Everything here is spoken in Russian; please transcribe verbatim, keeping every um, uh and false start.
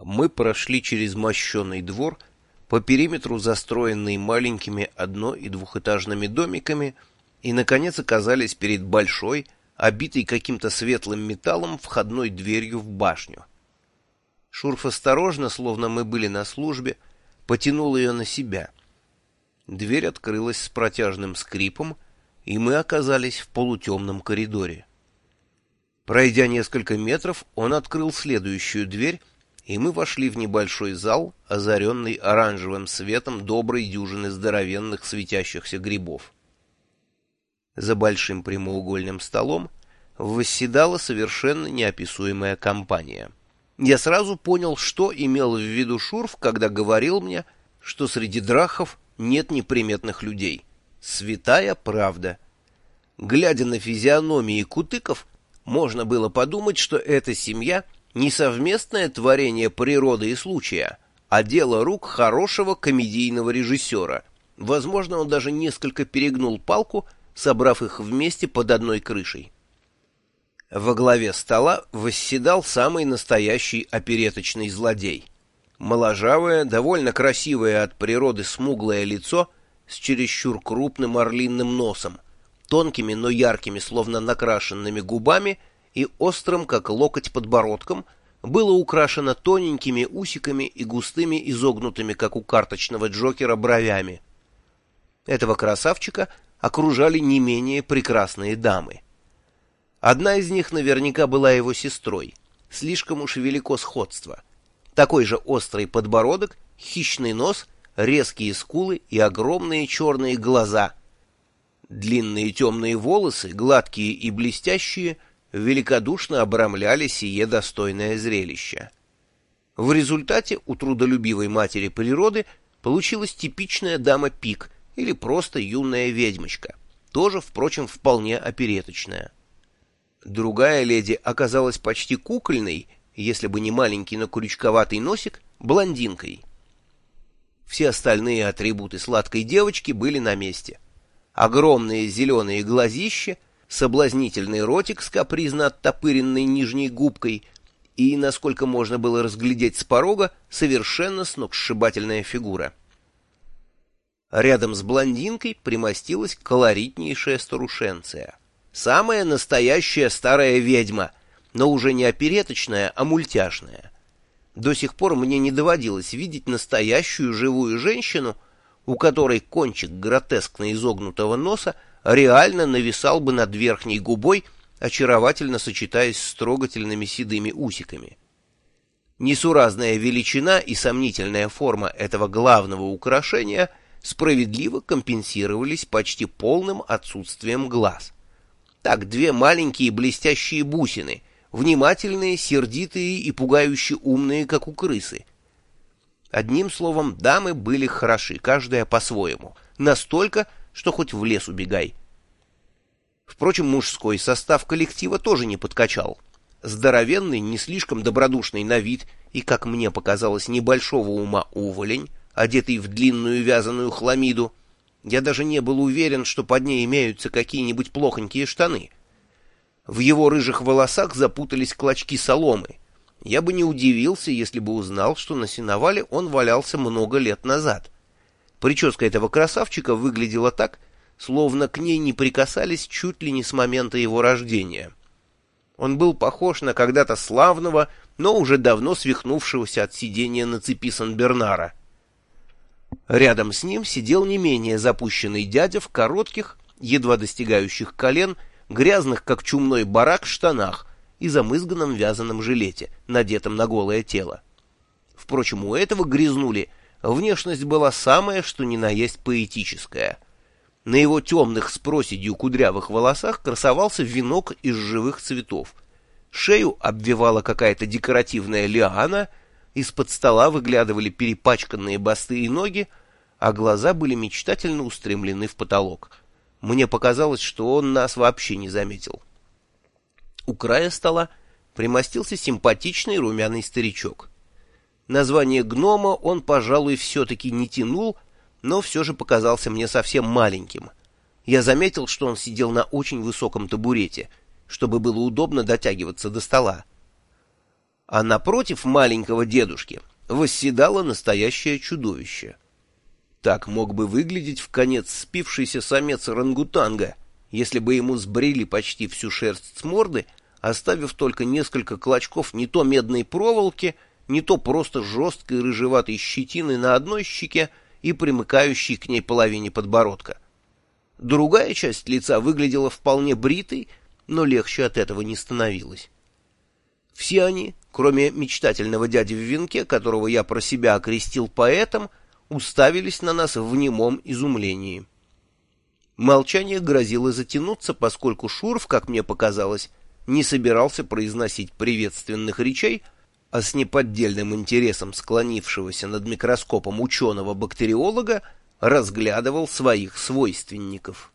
Мы прошли через мощеный двор, по периметру застроенный маленькими одно- и двухэтажными домиками, и, наконец, оказались перед большой, обитой каким-то светлым металлом, входной дверью в башню. Шурф осторожно, словно мы были на службе, потянул ее на себя. Дверь открылась с протяжным скрипом, и мы оказались в полутемном коридоре. Пройдя несколько метров, он открыл следующую дверь, и мы вошли в небольшой зал, озаренный оранжевым светом доброй дюжины здоровенных светящихся грибов. За большим прямоугольным столом восседала совершенно неописуемая компания. Я сразу понял, что имел в виду Шурф, когда говорил мне, что среди драхов нет неприметных людей. Святая правда. Глядя на физиономии кутыков, можно было подумать, что эта семья не совместное творение природы и случая, а дело рук хорошего комедийного режиссера. Возможно, он даже несколько перегнул палку, собрав их вместе под одной крышей. Во главе стола восседал самый настоящий опереточный злодей. Моложавое, довольно красивое от природы смуглое лицо с чересчур крупным орлиным носом, тонкими, но яркими, словно накрашенными губами и острым, как локоть, подбородком, было украшено тоненькими усиками и густыми, изогнутыми, как у карточного Джокера, бровями. Этого красавчика окружали не менее прекрасные дамы. Одна из них наверняка была его сестрой, слишком уж велико сходство. Такой же острый подбородок, хищный нос, резкие скулы и огромные черные глаза. Длинные темные волосы, гладкие и блестящие, великодушно обрамляли сие достойное зрелище. В результате у трудолюбивой матери природы получилась типичная дама-пик или просто юная ведьмочка, тоже, впрочем, вполне опереточная. Другая леди оказалась почти кукольной, если бы не маленький, но крючковатый носик, блондинкой. Все остальные атрибуты сладкой девочки были на месте. Огромные зеленые глазища, соблазнительный ротик с капризно оттопыренной нижней губкой и, насколько можно было разглядеть с порога, совершенно сногсшибательная фигура. Рядом с блондинкой примостилась колоритнейшая старушенция. Самая настоящая старая ведьма, но уже не опереточная, а мультяшная. До сих пор мне не доводилось видеть настоящую живую женщину, у которой кончик гротескно изогнутого носа реально нависал бы над верхней губой, очаровательно сочетаясь с трогательными седыми усиками. Несуразная величина и сомнительная форма этого главного украшения справедливо компенсировались почти полным отсутствием глаз. Так, две маленькие блестящие бусины, внимательные, сердитые и пугающе умные, как у крысы. Одним словом, дамы были хороши, каждая по-своему, настолько, что хоть в лес убегай. Впрочем, мужской состав коллектива тоже не подкачал. Здоровенный, не слишком добродушный на вид и, как мне показалось, небольшого ума уволень, одетый в длинную вязаную хламиду. Я даже не был уверен, что под ней имеются какие-нибудь плохонькие штаны. В его рыжих волосах запутались клочки соломы. Я бы не удивился, если бы узнал, что на сеновале он валялся много лет назад. Прическа этого красавчика выглядела так, словно к ней не прикасались чуть ли не с момента его рождения. Он был похож на когда-то славного, но уже давно свихнувшегося от сидения на цепи Сан-Бернара. Рядом с ним сидел не менее запущенный дядя в коротких, едва достигающих колен, грязных, как чумной барак, штанах и замызганном вязаном жилете, надетом на голое тело. Впрочем, у этого грязнули внешность была самая, что ни на есть поэтическая. На его темных с проседью кудрявых волосах красовался венок из живых цветов. Шею обвивала какая-то декоративная лиана, из-под стола выглядывали перепачканные босые ноги, а глаза были мечтательно устремлены в потолок. Мне показалось, что он нас вообще не заметил. У края стола примостился симпатичный румяный старичок. Название гнома он, пожалуй, все-таки не тянул, но все же показался мне совсем маленьким. Я заметил, что он сидел на очень высоком табурете, чтобы было удобно дотягиваться до стола. а напротив маленького дедушки восседало настоящее чудовище. Так мог бы выглядеть вконец спившийся самец орангутанга, если бы ему сбрили почти всю шерсть с морды, оставив только несколько клочков не то медной проволоки, не то просто жесткой рыжеватой щетины на одной щеке и примыкающей к ней половине подбородка. Другая часть лица выглядела вполне бритой, но легче от этого не становилось. Все они, кроме мечтательного дяди в венке, которого я про себя окрестил поэтом, уставились на нас в немом изумлении. Молчание грозило затянуться, поскольку Шурф, как мне показалось, не собирался произносить приветственных речей, а с неподдельным интересом склонившегося над микроскопом ученого-бактериолога разглядывал своих свойственников.